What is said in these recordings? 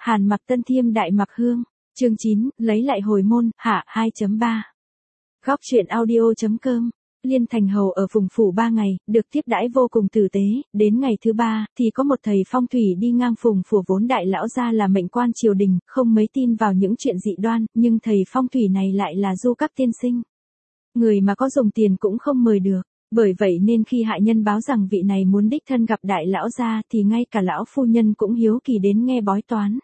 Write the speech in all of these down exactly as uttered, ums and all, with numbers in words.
Hàn Mặc Tân Thiêm Đại Mặc Hương, chương chín, lấy lại hồi môn, hạ hai chấm ba. Góc truyện audio.com. Liên Thành Hầu ở Phùng Phủ ba ngày, được tiếp đãi vô cùng tử tế, đến ngày thứ ba, thì có một thầy phong thủy đi ngang Phùng Phủ vốn đại lão gia là mệnh quan triều đình, không mấy tin vào những chuyện dị đoan, nhưng thầy phong thủy này lại là Du Các tiên sinh. Người mà có dùng tiền cũng không mời được, bởi vậy nên khi hạ nhân báo rằng vị này muốn đích thân gặp đại lão gia thì ngay cả lão phu nhân cũng hiếu kỳ đến nghe bói toán.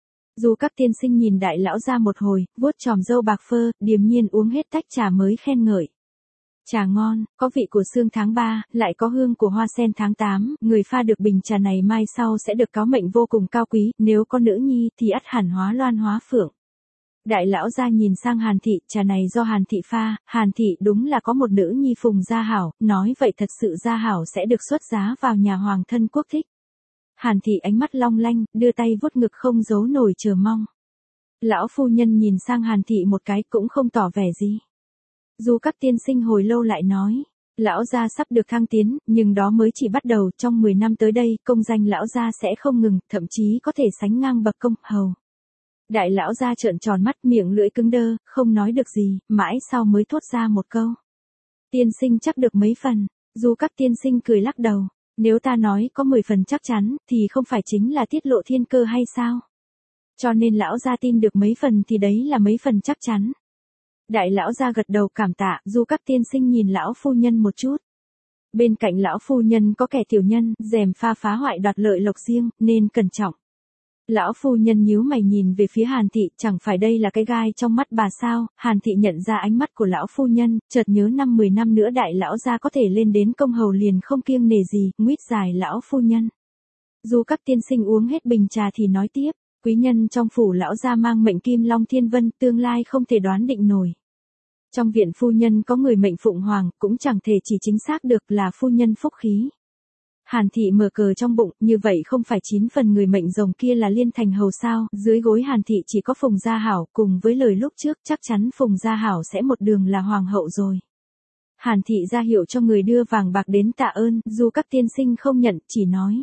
Du Các tiên sinh nhìn đại lão gia một hồi, vuốt chòm râu bạc phơ, điềm nhiên uống hết tách trà mới khen ngợi. Trà ngon, có vị của sương tháng ba, lại có hương của hoa sen tháng tám, người pha được bình trà này mai sau sẽ được cáo mệnh vô cùng cao quý, nếu có nữ nhi thì ắt hẳn hóa loan hóa phượng. Đại lão gia nhìn sang Hàn thị, trà này do Hàn thị pha, Hàn thị đúng là có một nữ nhi Phùng Gia Hảo, nói vậy thật sự Gia Hảo sẽ được xuất giá vào nhà hoàng thân quốc thích. Hàn thị ánh mắt long lanh, đưa tay vuốt ngực không giấu nổi chờ mong. Lão phu nhân nhìn sang Hàn thị một cái cũng không tỏ vẻ gì. Du Các tiên sinh hồi lâu lại nói, lão gia sắp được thăng tiến, nhưng đó mới chỉ bắt đầu, trong mười năm tới đây, công danh lão gia sẽ không ngừng, thậm chí có thể sánh ngang bậc công hầu. Đại lão gia trợn tròn mắt, miệng lưỡi cứng đơ, không nói được gì, mãi sau mới thốt ra một câu. Tiên sinh chắc được mấy phần. Du Các tiên sinh cười lắc đầu, nếu ta nói có mười phần chắc chắn, thì không phải chính là tiết lộ thiên cơ hay sao? Cho nên lão gia tin được mấy phần thì đấy là mấy phần chắc chắn. Đại lão gia gật đầu cảm tạ, Du Các tiên sinh nhìn lão phu nhân một chút. Bên cạnh lão phu nhân có kẻ tiểu nhân, dèm pha phá hoại đoạt lợi lộc riêng, nên cẩn trọng. Lão phu nhân nhíu mày nhìn về phía Hàn thị, chẳng phải đây là cái gai trong mắt bà sao? Hàn thị nhận ra ánh mắt của lão phu nhân, chợt nhớ năm mười năm nữa đại lão gia có thể lên đến công hầu liền không kiêng nể gì, nguýt dài lão phu nhân. Du Các tiên sinh uống hết bình trà thì nói tiếp, quý nhân trong phủ lão gia mang mệnh Kim Long Thiên Vân, tương lai không thể đoán định nổi. Trong viện phu nhân có người mệnh Phụng Hoàng, cũng chẳng thể chỉ chính xác được là phu nhân phúc khí. Hàn thị mở cờ trong bụng, như vậy không phải chín phần người mệnh rồng kia là Liên Thành Hầu sao? Dưới gối Hàn thị chỉ có Phùng Gia Hảo, cùng với lời lúc trước chắc chắn Phùng Gia Hảo sẽ một đường là hoàng hậu rồi. Hàn thị ra hiệu cho người đưa vàng bạc đến tạ ơn, Du Các tiên sinh không nhận, chỉ nói.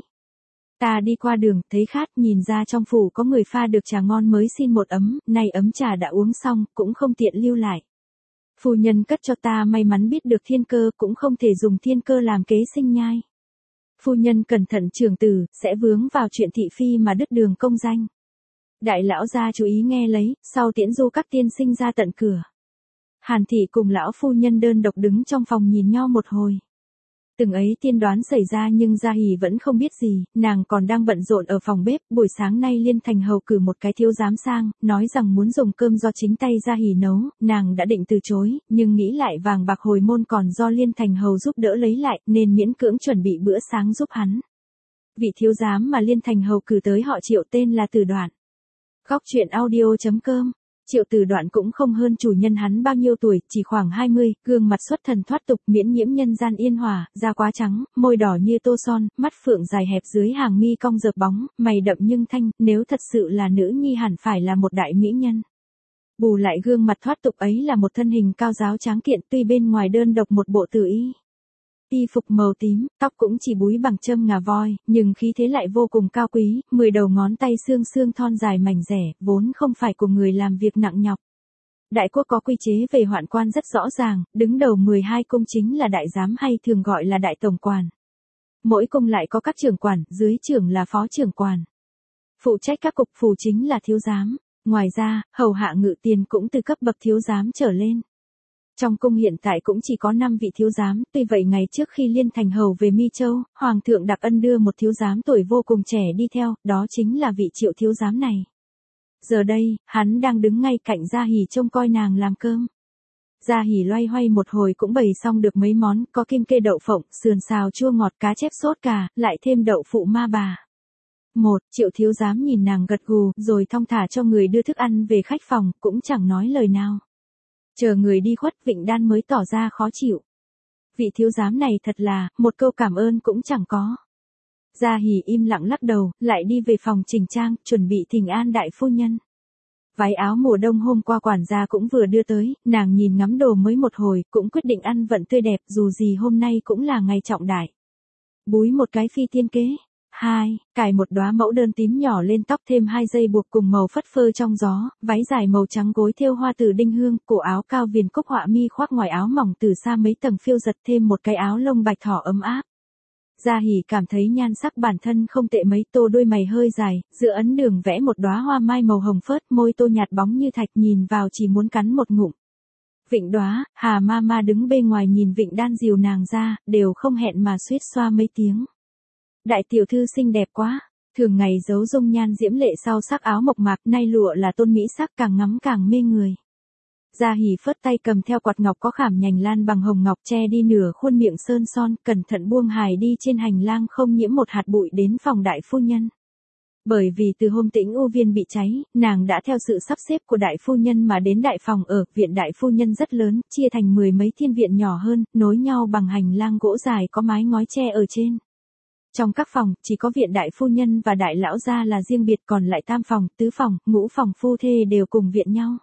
Ta đi qua đường, thấy khát, nhìn ra trong phủ có người pha được trà ngon mới xin một ấm, nay ấm trà đã uống xong, cũng không tiện lưu lại. Phu nhân cất cho ta may mắn biết được thiên cơ, cũng không thể dùng thiên cơ làm kế sinh nhai. Phu nhân cẩn thận trường tử, sẽ vướng vào chuyện thị phi mà đứt đường công danh. Đại lão gia chú ý nghe lấy, sau tiễn Du Các tiên sinh ra tận cửa. Hàn thị cùng lão phu nhân đơn độc đứng trong phòng nhìn nhau một hồi. Từng ấy tiên đoán xảy ra nhưng Gia Hỉ vẫn không biết gì, nàng còn đang bận rộn ở phòng bếp, buổi sáng nay Liên Thành Hầu cử một cái thiếu giám sang, nói rằng muốn dùng cơm do chính tay Gia Hỉ nấu, nàng đã định từ chối, nhưng nghĩ lại vàng bạc hồi môn còn do Liên Thành Hầu giúp đỡ lấy lại, nên miễn cưỡng chuẩn bị bữa sáng giúp hắn. Vị thiếu giám mà Liên Thành Hầu cử tới họ Triệu tên là Từ Đoạn. Góc truyện audio.com. Triệu Từ Đoạn cũng không hơn chủ nhân hắn bao nhiêu tuổi, chỉ khoảng hai mươi, gương mặt xuất thần thoát tục, miễn nhiễm nhân gian yên hòa, da quá trắng, môi đỏ như tô son, mắt phượng dài hẹp dưới hàng mi cong dợp bóng, mày đậm nhưng thanh, nếu thật sự là nữ nhi hẳn phải là một đại mỹ nhân. Bù lại gương mặt thoát tục ấy là một thân hình cao ráo tráng kiện, tuy bên ngoài đơn độc một bộ tử y. Y phục màu tím, tóc cũng chỉ búi bằng châm ngà voi, nhưng khí thế lại vô cùng cao quý, mười đầu ngón tay xương xương thon dài mảnh rẻ, vốn không phải của người làm việc nặng nhọc. Đại quốc có quy chế về hoạn quan rất rõ ràng, đứng đầu mười hai cung chính là đại giám hay thường gọi là đại tổng quản. Mỗi cung lại có các trưởng quản, dưới trưởng là phó trưởng quản. Phụ trách các cục phủ chính là thiếu giám, ngoài ra, hầu hạ ngự tiền cũng từ cấp bậc thiếu giám trở lên. Trong cung hiện tại cũng chỉ có năm vị thiếu giám, tuy vậy ngày trước khi Liên Thành Hầu về Mi Châu, Hoàng thượng đặc ân đưa một thiếu giám tuổi vô cùng trẻ đi theo, đó chính là vị Triệu thiếu giám này. Giờ đây, hắn đang đứng ngay cạnh Gia Hỉ trông coi nàng làm cơm. Gia Hỉ loay hoay một hồi cũng bày xong được mấy món, có kim kê đậu phộng, sườn xào chua ngọt, cá chép sốt cà, lại thêm đậu phụ ma bà. Một, Triệu thiếu giám nhìn nàng gật gù, rồi thong thả cho người đưa thức ăn về khách phòng, cũng chẳng nói lời nào. Chờ người đi khuất, Vịnh Đan mới tỏ ra khó chịu. Vị thiếu giám này thật là, một câu cảm ơn cũng chẳng có. Gia Hỉ im lặng lắc đầu, lại đi về phòng chỉnh trang, chuẩn bị thỉnh an đại phu nhân. Váy áo mùa đông hôm qua quản gia cũng vừa đưa tới, nàng nhìn ngắm đồ mới một hồi, cũng quyết định ăn vận tươi đẹp, dù gì hôm nay cũng là ngày trọng đại. Búi một cái phi tiên kế. hai, cài một đóa mẫu đơn tím nhỏ lên tóc, thêm hai dây buộc cùng màu phất phơ trong gió, váy dài màu trắng gối thêu hoa từ đinh hương, cổ áo cao viền cúc họa mi khoác ngoài áo mỏng từ xa mấy tầng phiêu giật, thêm một cái áo lông bạch thỏ ấm áp. Gia Hỉ cảm thấy nhan sắc bản thân không tệ mấy, tô đôi mày hơi dài, giữa ấn đường vẽ một đóa hoa mai màu hồng phớt, môi tô nhạt bóng như thạch, nhìn vào chỉ muốn cắn một ngụm. Vịnh Đóa, Hà Mama đứng bên ngoài nhìn Vịnh Đan dìu nàng ra, đều không hẹn mà suýt xoa mấy tiếng. Đại tiểu thư xinh đẹp quá, thường ngày giấu dung nhan diễm lệ sau sắc áo mộc mạc, nay lụa là tôn mỹ sắc, càng ngắm càng mê người. Gia Hỉ phất tay cầm theo quạt ngọc có khảm nhành lan bằng hồng ngọc, che đi nửa khuôn miệng sơn son, cẩn thận buông hài đi trên hành lang không nhiễm một hạt bụi đến phòng đại phu nhân. Bởi vì từ hôm Tĩnh U Viên bị cháy, nàng đã theo sự sắp xếp của đại phu nhân mà đến đại phòng ở, viện đại phu nhân rất lớn, chia thành mười mấy thiên viện nhỏ hơn, nối nhau bằng hành lang gỗ dài có mái ngói tre ở trên. Trong các phòng, chỉ có viện đại phu nhân và đại lão gia là riêng biệt, còn lại tam phòng, tứ phòng, ngũ phòng phu thê đều cùng viện nhau.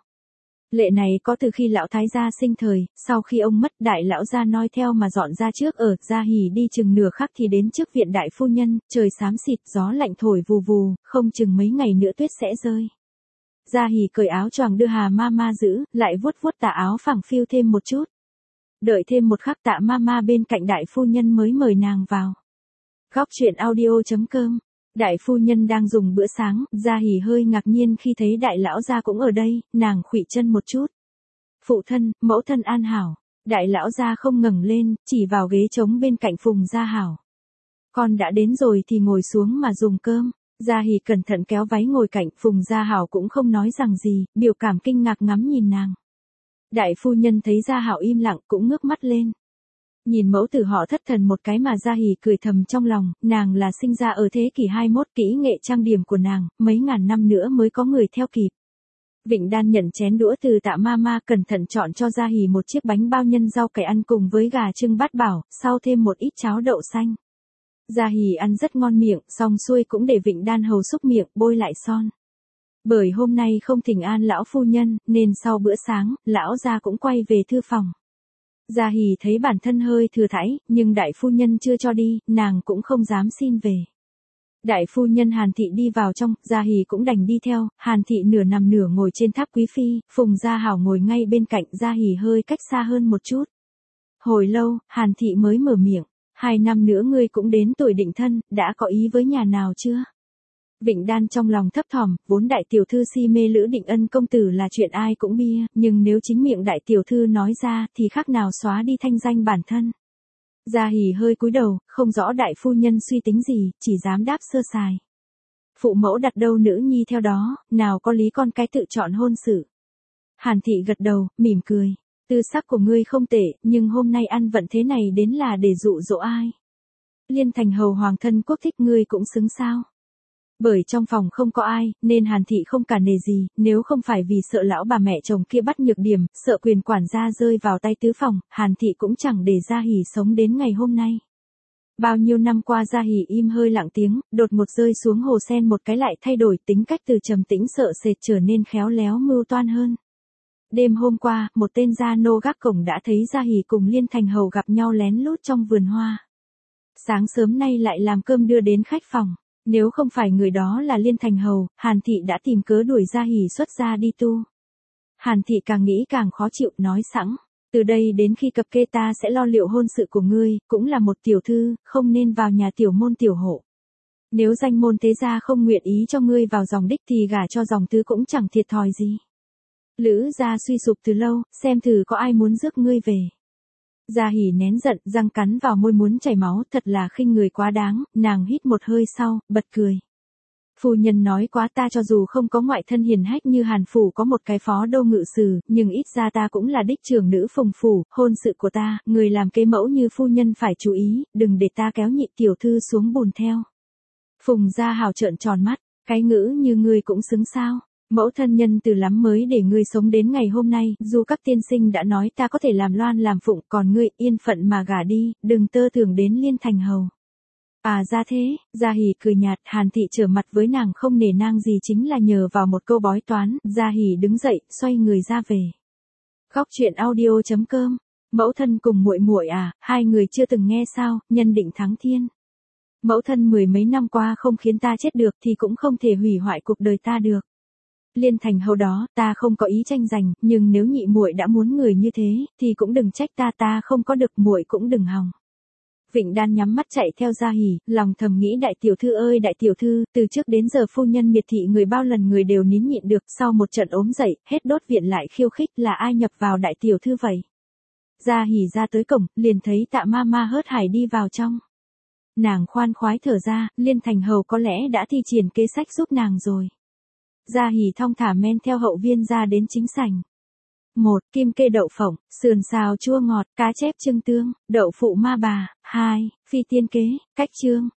Lệ này có từ khi lão thái gia sinh thời, sau khi ông mất, đại lão gia noi theo mà dọn ra trước ở. Gia Hỉ đi chừng nửa khắc thì đến trước viện đại phu nhân, trời xám xịt, gió lạnh thổi vù vù, không chừng mấy ngày nữa tuyết sẽ rơi. Gia Hỉ cởi áo choàng đưa Hà Mama giữ, lại vuốt vuốt tà áo phẳng phiu thêm một chút. Đợi thêm một khắc Tạ Mama bên cạnh đại phu nhân mới mời nàng vào. Góc truyện audio chấm com. Đại phu nhân đang dùng bữa sáng, Gia Hỉ hơi ngạc nhiên khi thấy đại lão gia cũng ở đây, nàng khuỵu chân một chút. Phụ thân, mẫu thân an hảo. Đại lão gia không ngẩng lên, chỉ vào ghế trống bên cạnh Phùng Gia Hảo. Con đã đến rồi thì ngồi xuống mà dùng cơm. Gia Hỉ cẩn thận kéo váy ngồi cạnh, Phùng Gia Hảo cũng không nói rằng gì, biểu cảm kinh ngạc ngắm nhìn nàng. Đại phu nhân thấy Gia Hảo im lặng cũng ngước mắt lên. Nhìn mẫu tử họ thất thần một cái mà Gia Hỉ cười thầm trong lòng, nàng là sinh ra ở thế kỷ hai mươi mốt, kỹ nghệ trang điểm của nàng, mấy ngàn năm nữa mới có người theo kịp. Vịnh Đan nhận chén đũa từ Tạ Mama, cẩn thận chọn cho Gia Hỉ một chiếc bánh bao nhân rau cải ăn cùng với gà trưng bát bảo, sau thêm một ít cháo đậu xanh. Gia Hỉ ăn rất ngon miệng, xong xuôi cũng để Vịnh Đan hầu xúc miệng, bôi lại son. Bởi hôm nay không thỉnh an lão phu nhân, nên sau bữa sáng, lão gia cũng quay về thư phòng. Gia Hỉ thấy bản thân hơi thừa thãi, nhưng đại phu nhân chưa cho đi, nàng cũng không dám xin về. Đại phu nhân Hàn Thị đi vào trong, Gia Hỉ cũng đành đi theo. Hàn Thị nửa nằm nửa ngồi trên tháp quý phi, Phùng Gia Hảo ngồi ngay bên cạnh, Gia Hỉ hơi cách xa hơn một chút. Hồi lâu, Hàn Thị mới mở miệng, hai năm nữa ngươi cũng đến tuổi định thân, đã có ý với nhà nào chưa? Vịnh Đan trong lòng thấp thỏm, vốn đại tiểu thư si mê Lữ Định Ân công tử là chuyện ai cũng bia, nhưng nếu chính miệng đại tiểu thư nói ra thì khác nào xóa đi thanh danh bản thân. Gia Hỉ hơi cúi đầu, không rõ đại phu nhân suy tính gì, chỉ dám đáp sơ sài. Phụ mẫu đặt đâu nữ nhi theo đó, nào có lý con cái tự chọn hôn sự. Hàn Thị gật đầu, mỉm cười. Tư sắc của ngươi không tệ, nhưng hôm nay ăn vận thế này đến là để dụ dỗ ai? Liên thành hầu hoàng thân quốc thích ngươi cũng xứng sao? Bởi trong phòng không có ai, nên Hàn Thị không cả nề gì, nếu không phải vì sợ lão bà mẹ chồng kia bắt nhược điểm, sợ quyền quản gia rơi vào tay tứ phòng, Hàn Thị cũng chẳng để Gia Hỉ sống đến ngày hôm nay. Bao nhiêu năm qua Gia Hỉ im hơi lặng tiếng, đột ngột rơi xuống hồ sen một cái lại thay đổi tính cách từ trầm tĩnh sợ sệt trở nên khéo léo mưu toan hơn. Đêm hôm qua, một tên gia nô gác cổng đã thấy Gia Hỉ cùng Liên thành hầu gặp nhau lén lút trong vườn hoa. Sáng sớm nay lại làm cơm đưa đến khách phòng. Nếu không phải người đó là Liên thành hầu, Hàn Thị đã tìm cớ đuổi Gia Hỉ xuất gia đi tu. Hàn Thị càng nghĩ càng khó chịu, nói sẵn, từ đây đến khi cập kê ta sẽ lo liệu hôn sự của ngươi, cũng là một tiểu thư, không nên vào nhà tiểu môn tiểu hộ. Nếu danh môn thế gia không nguyện ý cho ngươi vào dòng đích thì gả cho dòng tứ cũng chẳng thiệt thòi gì. Lữ gia suy sụp từ lâu, xem thử có ai muốn rước ngươi về. Gia Hỉ nén giận, răng cắn vào môi muốn chảy máu, thật là khinh người quá đáng, nàng hít một hơi sau, bật cười. Phu nhân nói quá, ta cho dù không có ngoại thân hiền hách như Hàn phủ có một cái phó đô ngự sử, nhưng ít ra ta cũng là đích trưởng nữ Phùng phủ, hôn sự của ta, người làm kế mẫu như phu nhân phải chú ý, đừng để ta kéo nhị tiểu thư xuống bùn theo. Phùng Gia Hảo trợn tròn mắt, cái ngữ như ngươi cũng xứng sao? Mẫu thân nhân từ lắm mới để ngươi sống đến ngày hôm nay, dù các tiên sinh đã nói ta có thể làm loan làm phụng, còn ngươi yên phận mà gả đi, đừng tơ tưởng đến Liên thành hầu. À ra thế, Gia Hỉ cười nhạt. Hàn Thị trở mặt với nàng không nể nang gì chính là nhờ vào một câu bói toán. Gia Hỉ đứng dậy, xoay người ra về. Góc truyện audio chấm com. Mẫu thân cùng muội muội à, hai người chưa từng nghe sao, nhân định thắng thiên. Mẫu thân mười mấy năm qua không khiến ta chết được thì cũng không thể hủy hoại cuộc đời ta được. Liên Thành Hầu đó, ta không có ý tranh giành, nhưng nếu nhị muội đã muốn người như thế, thì cũng đừng trách ta, ta không có được, muội cũng đừng hòng. Vịnh Đan nhắm mắt chạy theo Gia Hỉ, lòng thầm nghĩ đại tiểu thư ơi đại tiểu thư, từ trước đến giờ phu nhân miệt thị người bao lần người đều nín nhịn được, sau một trận ốm dậy, hết đốt viện lại khiêu khích, là ai nhập vào đại tiểu thư vậy? Gia Hỉ ra tới cổng, liền thấy Tạ ma ma hớt hải đi vào trong. Nàng khoan khoái thở ra, Liên Thành Hầu có lẽ đã thi triển kế sách giúp nàng rồi. Gia Hỉ thong thả men theo hậu viên ra đến chính sảnh. một. Kim kê đậu phộng, sườn xào chua ngọt, cá chép trưng tương, đậu phụ ma bà. hai. Phi tiên kế, cách chương.